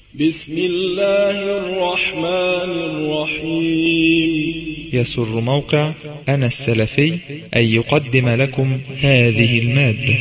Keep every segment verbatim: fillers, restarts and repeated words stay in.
بسم الله الرحمن الرحيم. يسر موقع أنا السلفي أن يقدم لكم هذه المادة.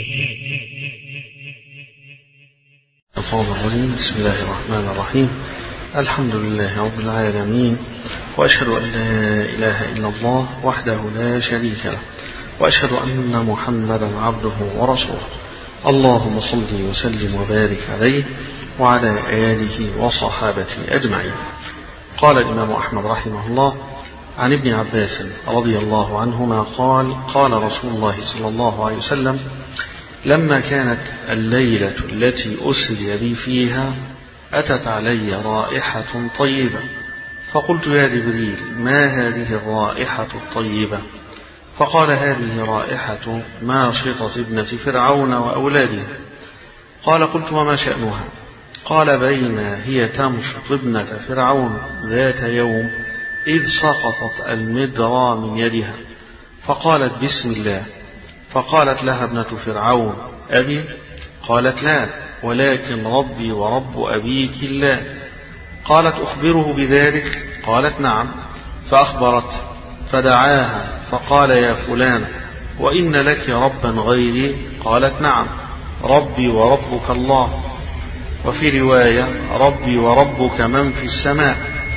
بسم الله الرحمن الرحيم. الحمد لله رب العالمين، وأشهد أن لا إله إلا الله وحده لا شريك له، وأشهد أن محمدا عبده ورسوله. اللهم صل وسلم وبارك عليه وعلى آله وصحابته أجمعين. قال الإمام أحمد رحمه الله عن ابن عباس رضي الله عنهما قال: قال رسول الله صلى الله عليه وسلم: لما كانت الليلة التي أسري بي فيها أتت علي رائحة طيبة، فقلت: يا جبريل، ما هذه الرائحة الطيبة؟ فقال: هذه رائحة ماشطة ابنة فرعون وأولادها. قال: قلت: وما شأنها؟ قال: بين هي تمشط ابنة فرعون ذات يوم إذ سقطت المدرى من يدها، فقالت: بسم الله. فقالت لها ابنة فرعون: أبي؟ قالت: لا، ولكن ربي ورب أبيك الله. قالت: أخبره بذلك؟ قالت: نعم. فأخبرت، فدعاها فقال: يا فلان، وإن لك ربا غيري؟ قالت: نعم، ربي وربك الله. وفي رواية: ربي وربك من في السماء.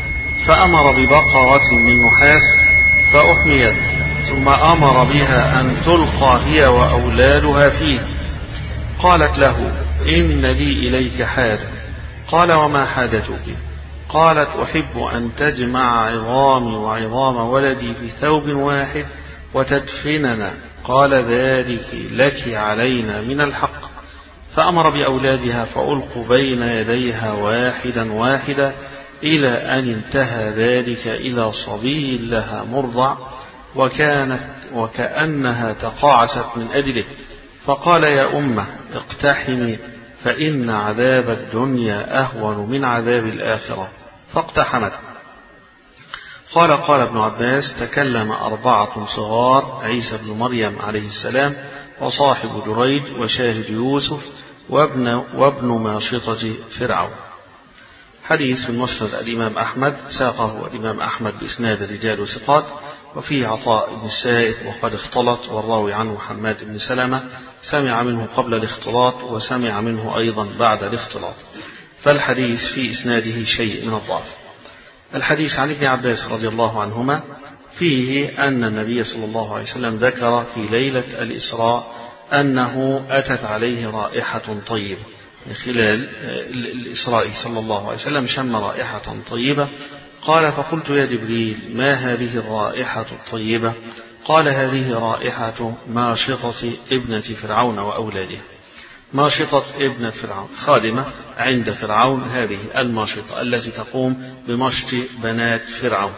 فأمر ببقرة من نحاس فأحميت، ثم أمر بها أن تلقى هي وأولادها فيه. قالت له: إن لي إليك حاجة. قال: وما حاجتك؟ قالت: أحب أن تجمع عظامي وعظام ولدي في ثوب واحد وتدفننا. قال: ذلك لك علينا من الحق. فأمر بأولادها فألقوا بين يديها واحدا واحدا إلى أن انتهى ذلك إلى صبي لها مرضع، وكانت وكأنها تقاعست من أجله. فقال: يا أمة، اقتحمي، فإن عذاب الدنيا أهون من عذاب الآخرة. فاقتحمت. قال قال ابن عباس: تكلم أربعة صغار: عيسى بن مريم عليه السلام، وصاحب جريج، وشاهد يوسف، وابن, وابن ماشطة فرعون. حديث في مسند الإمام أحمد، ساقه الإمام أحمد بإسناد رجال ثقات، وفيه عطاء بن السائب وقد اختلط، والراوي عنه حماد بن سلمة، سمع منه قبل الاختلاط وسمع منه أيضا بعد الاختلاط، فالحديث في إسناده شيء من الضعف. الحديث عن ابن عباس رضي الله عنهما فيه أن النبي صلى الله عليه وسلم ذكر في ليلة الإسراء أنه أتت عليه رائحة طيبة. خلال الإسراء صلى الله عليه وسلم شم رائحة طيبة. قال: فقلت: يا جبريل، ما هذه الرائحة الطيبة؟ قال: هذه رائحة ماشطة ابنة فرعون وأولادها. ماشطة ابنة فرعون خادمة عند فرعون، هذه الماشطة التي تقوم بمشط بنات فرعون.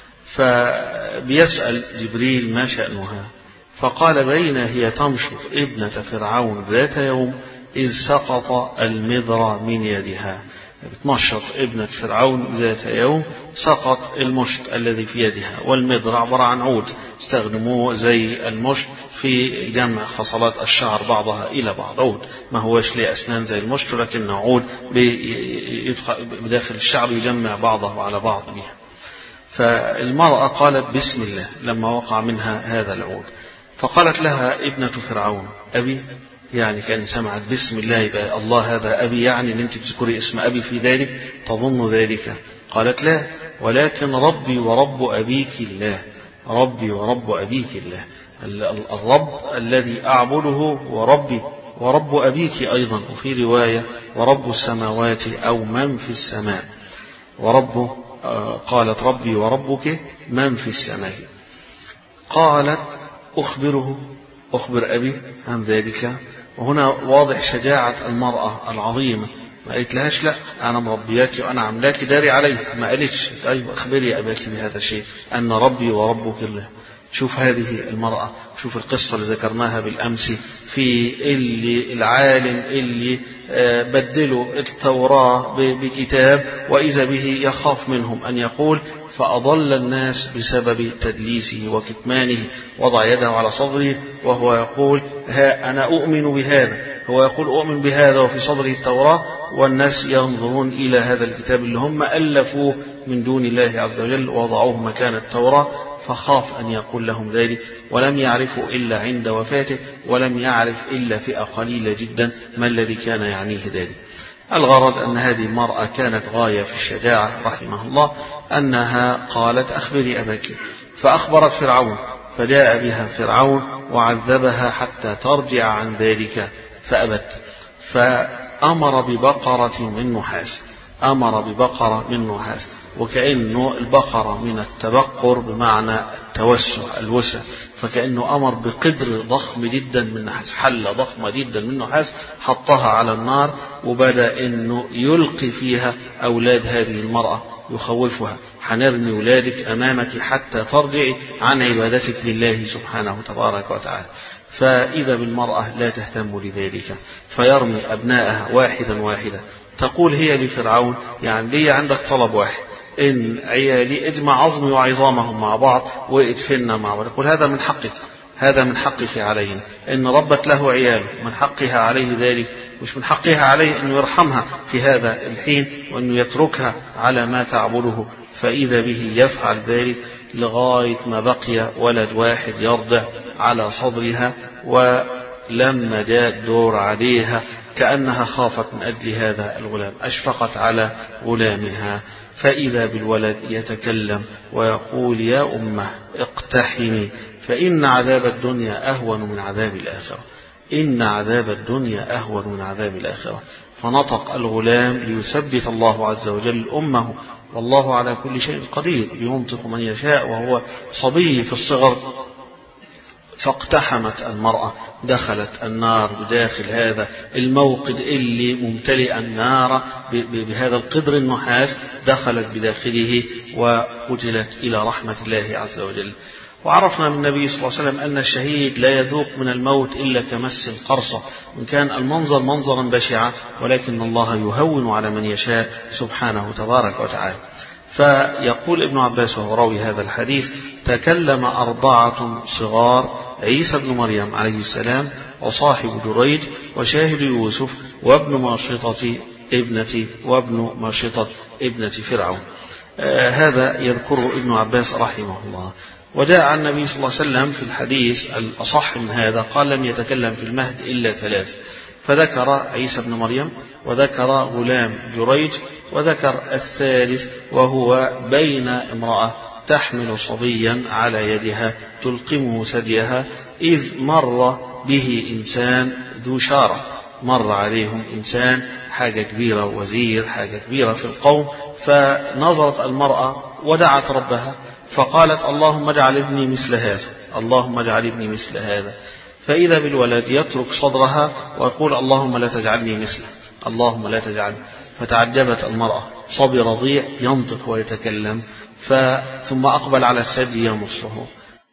فبيسأل جبريل: ما شأنها؟ فقال: بين هي تمشط ابنة فرعون ذات يوم إذ سقط المذرى من يدها. بتمشط ابنة فرعون ذات يوم، سقط المشط الذي في يدها. والمذرى عبارة عن عود استخدموه زي المشط في جمع خصلات الشعر بعضها إلى بعض. عود ما هوش ليه أسنان زي المشط، لكنه عود بداخل الشعر يجمع بعضه على بعض بها. فالمرأة قالت: بسم الله لما وقع منها هذا العود. فقالت لها ابنة فرعون: أبي؟ يعني كان سمعت بسم الله يبقى الله هذا أبي، يعني أن أنت تذكري اسم أبي في ذلك، تظن ذلك؟ قالت: لا، ولكن ربي ورب أبيك الله. ربي ورب أبيك الله، الرب الذي أعبده وربي ورب أبيك أيضا. وفي رواية: ورب السماوات أو من في السماء. ورب قالت: ربي وربك من في السماء. قالت: أخبره، أخبر أبي عن ذلك. وهنا واضح شجاعة المرأة العظيمة، ما قالت لهاش: لا، أنا مربياك وأنا عملاك داري عليه. ما قالتش: طيب أخبري أباك بهذا الشيء، أن ربي وربك الله. شوف هذه المرأة، شوف القصة اللي ذكرناها بالأمس في اللي العالم اللي بدلوا التوراة بكتاب، وإذا به يخاف منهم أن يقول فأضل الناس بسبب تدليسه وكتمانه. وضع يده على صدره وهو يقول: ها أنا أؤمن بهذا، هو يقول أؤمن بهذا وفي صدره التوراة، والناس ينظرون إلى هذا الكتاب اللي هم ألفوه من دون الله عز وجل وضعوه مكان التوراة، فخاف أن يقول لهم ذلك، ولم يعرفوا إلا عند وفاته، ولم يعرف إلا فئة قليلة جدا ما الذي كان يعنيه ذلك. الغرض أن هذه المرأة كانت غاية في الشجاعة رحمه الله، أنها قالت أخبري أباك، فأخبرت فرعون، فجاء بها فرعون وعذبها حتى ترجع عن ذلك فأبت، فأمر ببقرة من نحاس، أمر ببقرة من نحاس، وكأنه البقرة من التبقر بمعنى التوسع الوسع، فكأنه أمر بقدر ضخم جدا من نحاس، حلة ضخمة جدا من نحاس، حطها على النار وبدأ أنه يلقي فيها أولاد هذه المرأة، يخوفها، حنرمي ولادك أمامك حتى ترجعي عن عبادتك لله سبحانه تبارك وتعالى. فإذا بالمرأة لا تهتم لذلك، فيرمي أبنائها واحدا واحدا. تقول هي لفرعون يعني لي عندك طلب واحد، إن عيالي اجمع عظمي وعظامهم مع بعض وادفننا مع بعض. يقول هذا من حقك، هذا من حقك علينا، إن ربت له عيال من حقها عليه ذلك، مش من حقها عليه أنه يرحمها في هذا الحين وأنه يتركها على ما تعبده. فإذا به يفعل ذلك لغاية ما بقي ولد واحد يرضع على صدرها، ولما جاء الدور عليها كأنها خافت من أجل هذا الغلام، أشفقت على غلامها، فإذا بالولد يتكلم ويقول يا أمه اقتحمي فإن عذاب الدنيا أهون من عذاب الآخرة، إن عذاب الدنيا أهون من عذاب الآخرة. فنطق الغلام ليثبت الله عز وجل أمه، والله على كل شيء قدير، ينطق من يشاء وهو صبي في الصغر. فاقتحمت المرأة، دخلت النار بداخل هذا الموقد اللي ممتلئ النار بهذا القدر النحاس، دخلت بداخله وقتلت إلى رحمة الله عز وجل. وعرفنا من النبي صلى الله عليه وسلم أن الشهيد لا يذوق من الموت إلا كمس القرصة، إن كان المنظر منظرا بشعا، ولكن الله يهون على من يشاء سبحانه تبارك وتعالى. فيقول ابن عباس وهو راوي هذا الحديث: تكلم أربعة صغار، عيسى بن مريم عليه السلام، وصاحب جريج، وشاهد يوسف، وابن ماشطة ابنة وابن ماشطة ابنة فرعون. آه هذا يذكره ابن عباس رحمه الله. وجاء عن النبي صلى الله عليه وسلم في الحديث الأصح من هذا قال: لم يتكلم في المهد إلا ثلاث، فذكر عيسى بن مريم، وذكر غلام جريج، وذكر الثالث وهو بين امرأة تحمل صبيا على يدها تلقمه ثديها، إذ مر به إنسان ذو شارة، مر عليهم إنسان حاجة كبيرة، وزير حاجة كبيرة في القوم، فنظرت المرأة ودعت ربها فقالت: اللهم اجعل ابني مثل هذا، اللهم اجعل ابني مثل هذا. فإذا بالولد يترك صدرها ويقول: اللهم لا تجعلني مثله، اللهم لا تجعلني. فتعجبت المرأة، صبي رضيع ينطق ويتكلم، ثم أقبل على الثدي يمصه.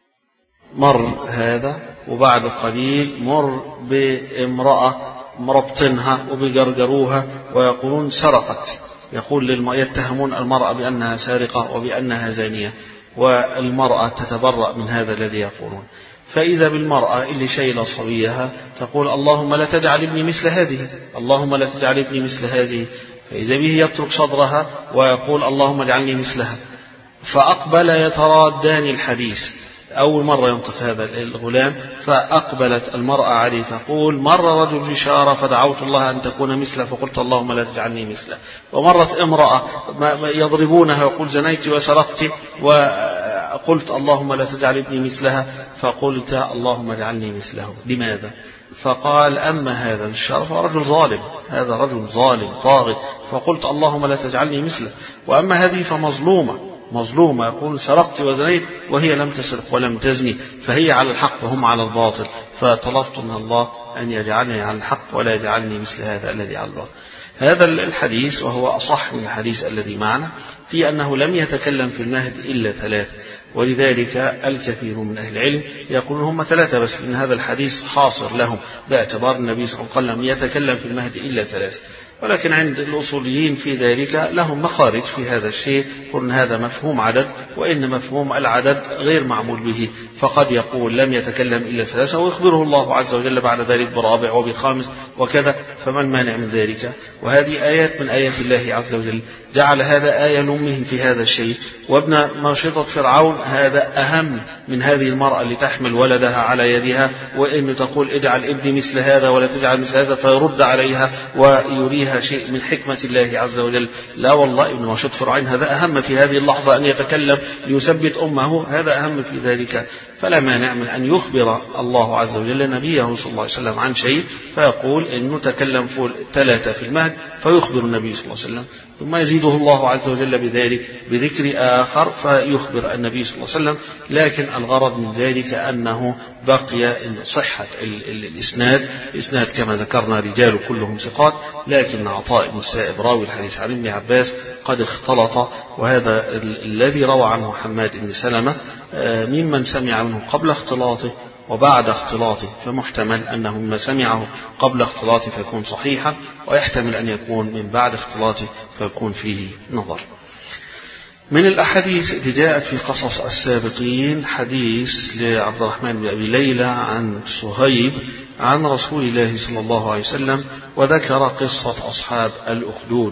مر هذا، وبعد قليل مر بامرأة مربطنها وبجرجروها ويقولون سرقت، يقول للم... يتهمون المرأة بأنها سارقة وبأنها زانية، والمرأة تتبرأ من هذا الذي يقولون. فإذا بالمرأة اللي شايلة صبيها تقول: اللهم لا تجعل ابني مثل هذه، اللهم لا تجعل ابني مثل هذه. فإذا به يترك صدرها ويقول: اللهم اجعلني مثلها. فأقبل يترادان الحديث، أول مرة ينطق هذا الغلام، فأقبلت المرأة عليه تقول: مر رجل بشارة فدعوت الله أن تكون مثله فقلت اللهم لا تجعلني مثله. ومرت امرأة يضربونها ويقول: زنيت وسرقت وقلت اللهم لا تجعل ابني مثلها، فقلت اللهم اجعلني مثله. لماذا؟ فقال: أما هذا الشرف رجل ظالم، هذا رجل ظالم طاغي، فقلت اللهم لا تجعلني مثله. وأما هذه فمظلومة، مظلومة، يقول سرقت وزنيت وهي لم تسرق ولم تزني، فهي على الحق وهم على الباطل، فطلبت من الله أن يجعلني على الحق ولا يجعلني مثل هذا الذي على الباطل. هذا الحديث وهو أصح من الحديث الذي معنا في أنه لم يتكلم في المهد إلا ثلاث، ولذلك الكثير من أهل العلم يقولون هم ثلاثة بس، إن هذا الحديث حاصر لهم باعتبار النبي صلى الله عليه وسلم يتكلم في المهد إلا ثلاث. ولكن عند الأصوليين في ذلك لهم مخارج في هذا الشيء، قلن هذا مفهوم عدد، وإن مفهوم العدد غير معمول به، فقد يقول لم يتكلم إلا ثلاثة ويخبره الله عز وجل بعد ذلك برابع وبخامس وكذا، فما المانع من ذلك؟ وهذه آيات من آيات الله عز وجل، جعل هذا آية لأمه في هذا الشيء. وابن ماشطة فرعون هذا أهم من هذه المرأة اللي تحمل ولدها على يدها، وإنه تقول اجعل ابني مثل هذا ولا تجعل مثل هذا، فيرد عليها ويريها شيء من حكمة الله عز وجل. لا والله، ابن ماشطة فرعون هذا أهم في هذه اللحظة أن يتكلم ليثبت أمه، هذا أهم في ذلك. فلا مانع من أن يخبر الله عز وجل نبيه صلى الله عليه وسلم عن شيء فيقول إنه تكلم فوق ثلاثة في المهد، فيخبر النبي صلى الله عليه وسلم، ثم يزيده الله عز وجل بذلك بذكر آخر فيخبر النبي صلى الله عليه وسلم. لكن الغرض من ذلك أنه بقي صحة الإسناد، الإسناد كما ذكرنا رجال كلهم ثقات، لكن عطاء بن السائب راوي الحديث عن ابن عباس قد اختلط، وهذا الذي روى عنه حماد بن سلمة ممن سمع منه قبل اختلاطه وبعد اختلاطه، فمحتمل أنه مما سمعه قبل اختلاطه فيكون صحيحا، ويحتمل أن يكون من بعد اختلاطه فيكون فيه نظر. من الأحاديث التي جاءت في قصص السابقين حديث لعبد الرحمن بن أبي ليلى عن صهيب عن رسول الله صلى الله عليه وسلم، وذكر قصة أصحاب الأخدود.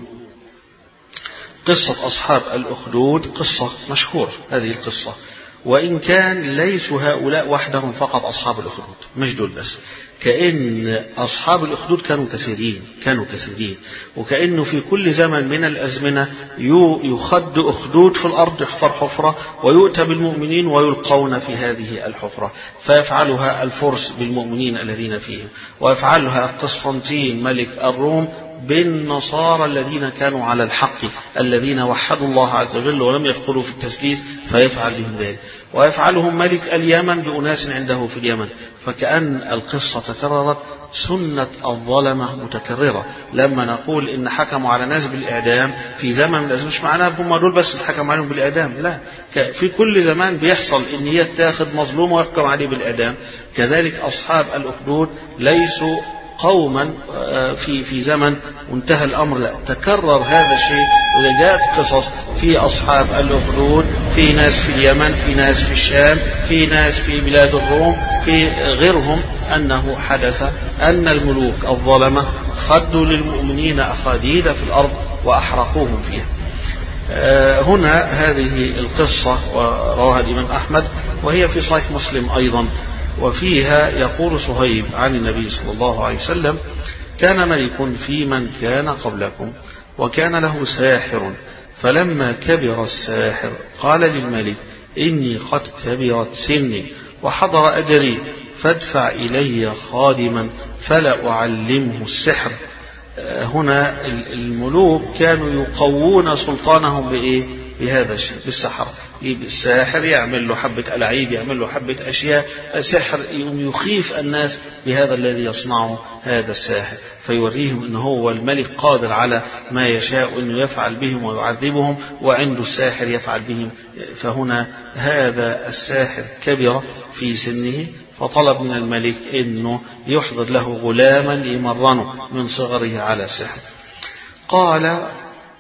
قصة أصحاب الأخدود قصة مشهورة، هذه القصة، وإن كان ليسوا هؤلاء وحدهم فقط أصحاب الأخدود، مش دول بس، كأن أصحاب الأخدود كانوا كثيرين كانوا كثيرين وكأنه في كل زمن من الأزمنة يخد أخدود في الأرض، يحفر حفرة ويؤتى بالمؤمنين ويلقون في هذه الحفرة، فيفعلها الفرس بالمؤمنين الذين فيهم، ويفعلها قسطنطين ملك الروم بالنصارى الذين كانوا على الحق الذين وحدوا الله عز وجل ولم يدخلوا في التسليس، فيفعل بهم ذلك، ويفعلهم ملك اليمن بأناس عنده في اليمن. فكأن القصة تكررت، سنة الظلمة متكررة. لما نقول إن حكموا على ناس بالإعدام في زمن من الأزمنة، مش معناه هم دول بس حكموا عليهم بالإعدام، لا، في كل زمان بيحصل إن يتاخذ مظلوم ويحكم عليه بالإعدام. كذلك أصحاب الأخدود ليسوا قوما في في زمن وانتهى الأمر، لا، تكرر هذا الشيء، وجاءت قصص في أصحاب الأخدود، في ناس في اليمن، في ناس في الشام، في ناس في بلاد الروم، في غيرهم، أنه حدث أن الملوك الظلمة خدوا للمؤمنين أخاديد في الأرض وأحرقوهم فيها. هنا هذه القصة ورواها الإمام أحمد، وهي في صحيح مسلم أيضا، وفيها يقول صهيب عن النبي صلى الله عليه وسلم: كان ملك في من كان قبلكم وكان له ساحر، فلما كبر الساحر قال للملك: إني قد كبرت سني وحضر أجلي، فادفع إلي خادما فلا أعلمه السحر. هنا الملوك كانوا يقوون سلطانهم بإيه؟ بهذا الشيء، بالسحر. الساحر يعمل له حبة ألعيب، يعمل له حبة أشياء، السحر يخيف الناس بهذا الذي يصنعه هذا الساحر، فيوريهم أنه هو الملك قادر على ما يشاء، أنه يفعل بهم ويعذبهم، وعنده الساحر يفعل بهم. فهنا هذا الساحر كبر في سنه، فطلب من الملك أنه يحضر له غلاما يمرنه من صغره على السحر. قال: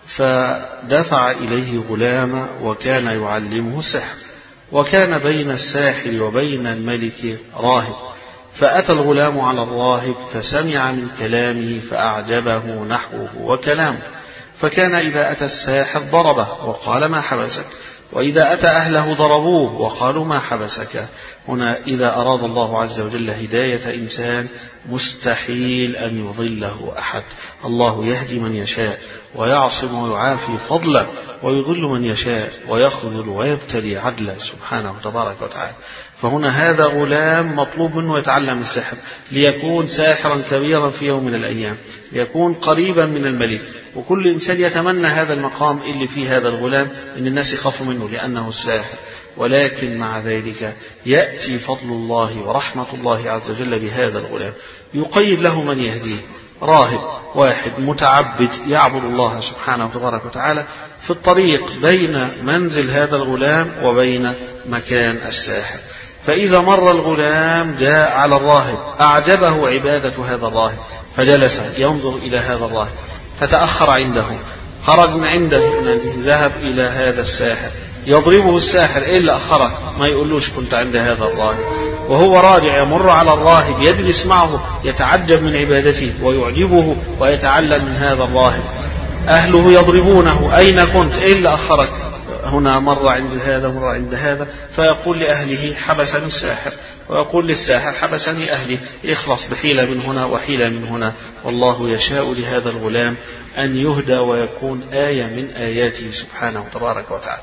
فدفع إليه غلاما وكان يعلمه السحر، وكان بين الساحر وبين الملك راهب، فأتى الغلام على الراهب فسمع من كلامه فأعجبه نحوه وكلامه، فكان إذا أتى الساحر ضربه وقال: ما حبسك؟ وإذا أتى أهله ضربوه وقالوا: ما حبسك؟ هنا إذا أراد الله عز وجل هداية إنسان مستحيل أن يضله أحد، الله يهدي من يشاء ويعصم ويعافي فضله، ويضل من يشاء ويخذل ويبتلي عدله سبحانه تبارك وتعالى. فهنا هذا غلام مطلوب منه يتعلم السحر ليكون ساحرا كبيرا في يوم من الأيام، ليكون قريبا من الملك، وكل إنسان يتمنى هذا المقام اللي فيه هذا الغلام، إن الناس يخافوا منه لأنه الساحر. ولكن مع ذلك يأتي فضل الله ورحمة الله عز وجل بهذا الغلام، يقيد له من يهديه، راهب واحد متعبد يعبد الله سبحانه تبارك وتعالى في الطريق بين منزل هذا الغلام وبين مكان الساحر. فإذا مر الغلام جاء على الراهب، أعجبه عبادة هذا الراهب، فجلس ينظر إلى هذا الراهب، فتأخر عنده، خرج من عنده ذهب إلى هذا الساحر يضربه الساحر، إيه اللي أخرك؟ ما يقولوش كنت عند هذا الراهب. وهو راجع يمر على الراهب يجلس معه يتعجب من عبادته ويعجبه ويتعلم من هذا الراهب. أهله يضربونه، أين كنت؟ إيه اللي أخرك؟ هنا مر عند هذا مر عند هذا. فيقول لأهله حبسني الساحر، ويقول للساحر حبسني أهلي، يخلص بحيلة من هنا وحيلة من هنا. والله يشاء لهذا الغلام أن يهدى ويكون آية من آياته سبحانه وتبارك وتعالى.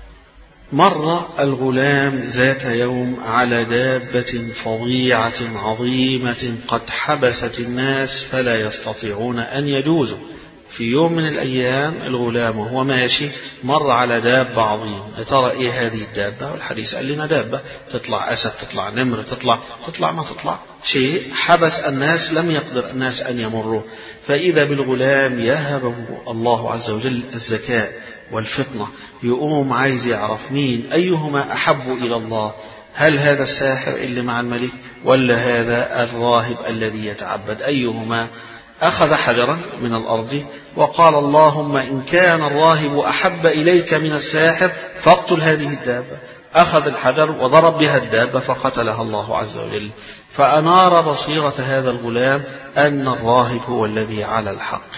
مر الغلام ذات يوم على دابة فظيعة عظيمة قد حبست الناس فلا يستطيعون أن يجوزوا. في يوم من الأيام الغلام وهو ماشي مر على دابة عظيمة. ترى إيه هذه الدابة؟ والحديث قال لنا دابة تطلع أسد، تطلع نمر، تطلع تطلع ما تطلع شيء حبس الناس، لم يقدر الناس أن يمروا. فإذا بالغلام يهبه الله عز وجل الذكاء والفطنة، يقوم عايز يعرف مين أيهما أحب إلى الله، هل هذا الساحر اللي مع الملك ولا هذا الراهب الذي يتعبد؟ أيهما؟ أخذ حجرا من الأرض وقال اللهم إن كان الراهب أحب إليك من الساحر فاقتل هذه الدابة. أخذ الحجر وضرب بها الدابة فقتلها الله عز وجل. فأنار بصيرة هذا الغلام أن الراهب هو الذي على الحق.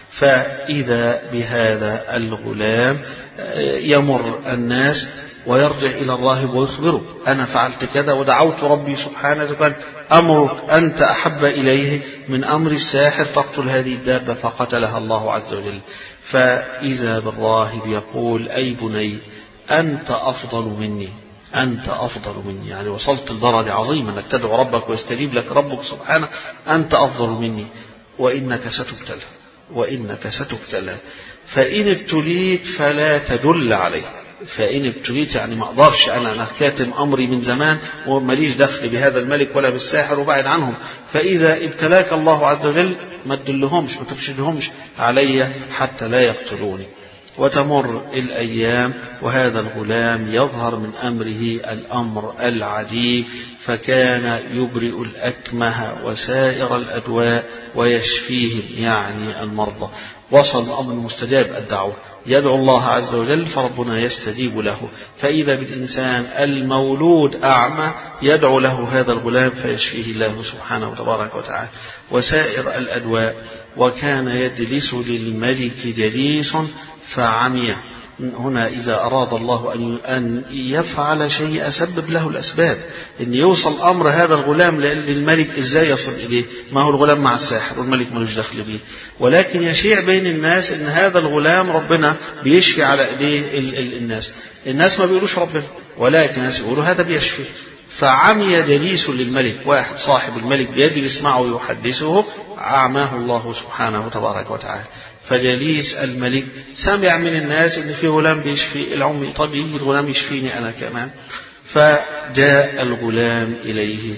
فإذا بهذا الغلام يمر الناس ويرجع إلى الراهب ويخبره أنا فعلت كذا ودعوت ربي سبحانه وتعالى أمرك أنت أحب إليه من أمر الساحر فاقتل هذه الدابة، فقتلها الله عز وجل. فإذا بالراهب يقول أي بني أنت أفضل مني، أنت أفضل مني، يعني وصلت لدرجة عظيمة أنك تدعو ربك ويستجيب لك ربك سبحانه، أنت أفضل مني وإنك ستبتلى، وإنك ستبتلى فإن ابتليت فلا تدل عليه. فإن ابتليت يعني ما أقدرش، أنا أنا كاتم أمري من زمان ومليش دخل بهذا الملك ولا بالساحر وبعد عنهم. فإذا ابتلاك الله عز وجل ما تدلهمش، ما تفشدهمش علي حتى لا يقتلوني. وتمر الأيام وهذا الغلام يظهر من أمره الأمر العجيب، فكان يبرئ الأكمه وسائر الأدواء ويشفيهم يعني المرضى. وصل الأمر مستجاب الدعوة، يدعو الله عز وجل فربنا يستجيب له. فإذا بالإنسان المولود أعمى يدعو له هذا الغلام فيشفيه الله سبحانه وتبارك وتعالى وسائر الأدواء. وكان يجلس للملك جليس فعمي. هنا إذا أراد الله أن يفعل شيء أسبب له الأسباب، أن يوصل أمر هذا الغلام للملك. إزاي يصل إليه؟ ما هو الغلام مع الساحر والملك ملوش دخل به، ولكن يشيع بين الناس أن هذا الغلام ربنا بيشفي على إيديه الناس. الناس ما بيقولوش ربنا، ولكن الناس يقولوا هذا بيشفي. فعمي جليس للملك، واحد صاحب الملك بيجلس معه ويحدثه، أعماه الله سبحانه وتبارك وتعالى. فجليس الملك سمع من الناس ان في غلام بيشفي العمي، طب يجي الغلام يشفيني انا كمان. فجاء الغلام اليه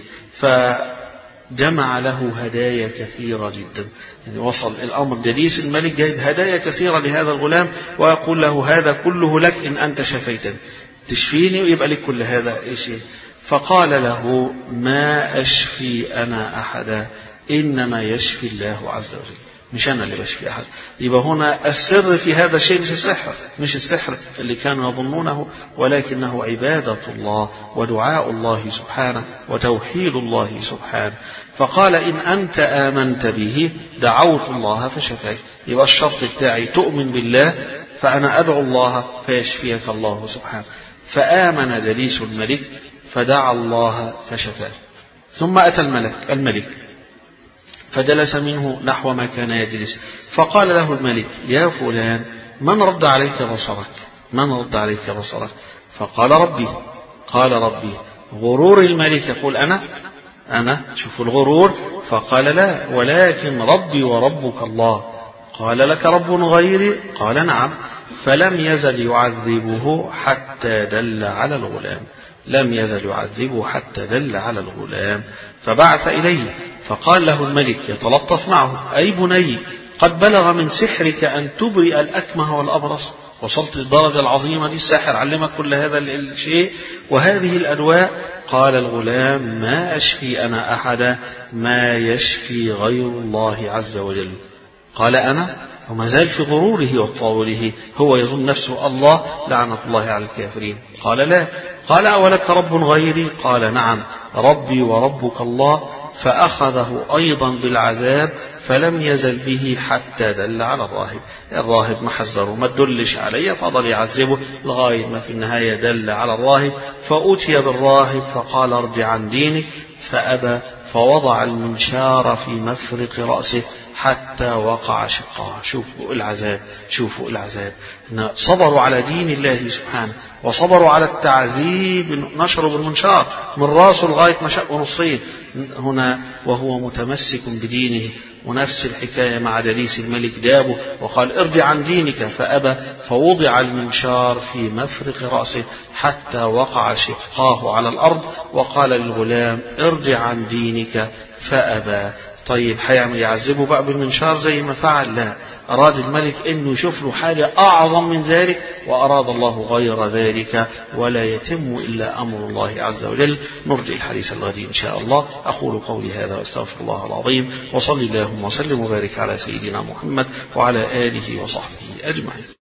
فجمع له هدايا كثيره جدا، يعني وصل الامر جليس الملك جايب هدايا كثيره لهذا الغلام ويقول له هذا كله لك ان انت شفيتني، تشفيني ويبقى لك كل هذا شيء. فقال له ما اشفي انا احدا انما يشفي الله عز وجل، مش أنا اللي بشفي أحد. يبقى هنا السر في هذا الشيء مش السحر، مش السحر اللي كانوا يظنونه، ولكنه عبادة الله ودعاء الله سبحانه وتوحيد الله سبحانه. فقال إن أنت آمنت به دعوت الله فشفاك. يبقى الشرط بتاعي تؤمن بالله، فأنا أدعو الله فيشفيك الله سبحانه. فآمن جليس الملك فدعا الله فشفاه. ثم أتى الملك الملك فجلس منه نحو ما كان يجلس. فقال له الملك يا فلان من رد عليك بصرك؟ من رد عليك بصرك؟ فقال ربي. قال ربي. غرور الملك يقول أنا أنا شوفوا الغرور. فقال لا ولكن ربي وربك الله. قال لك رب غيري؟ قال نعم. فلم يزل يعذبه حتى دل على الغلام، لم يزل يعذبه حتى دل على الغلام. فبعث إليه فقال له الملك يتلطف معه أي بني قد بلغ من سحرك أن تبرئ الأكمه والأبرص، وصلت للدرجة العظيمة دي، الساحر علمك كل هذا الشيء وهذه الأدواء. قال الغلام ما أشفي أنا أحدا ما يشفي غير الله عز وجل. قال أنا وما زال في غروره وتطاوله، هو يظن نفسه الله، لعنة الله على الكافرين. قال لا. قال أولك رب غيري؟ قال نعم، ربي وربك الله. فأخذه أيضا بالعذاب فلم يزل به حتى دل على الراهب. الراهب ما حذره، ما تدلش عليه، فضل يعذبه لغاية ما في النهاية دل على الراهب. فأتي بالراهب فقال ارجع عن دينك، فأبى، فوضع المنشار في مفرق رأسه حتى وقع شقاه. شوفوا العذاب، شوفوا العذاب. صبروا على دين الله سبحانه، وصبروا على التعذيب، نشروا بالمنشار من راسه لغاية ما شقه نصين هنا وهو متمسك بدينه. ونفس الحكاية مع دليس الملك دابه وقال ارجع عن دينك، فأبى، فوضع المنشار في مفرق رأسه حتى وقع شقاه على الأرض، وقال للغلام ارجع عن دينك، فأبى. طيب هيعمل يعذبه بقى بالمنشار زي ما فعل؟ لا، أراد الملك أنه يشوف له حاجة أعظم من ذلك، وأراد الله غير ذلك، ولا يتم إلا أمر الله عز وجل. نرجع الحديث الغد إن شاء الله. أقول قولي هذا وأستغفر الله العظيم، وصلي اللهم وسلم وبارك على سيدنا محمد وعلى آله وصحبه أجمعين.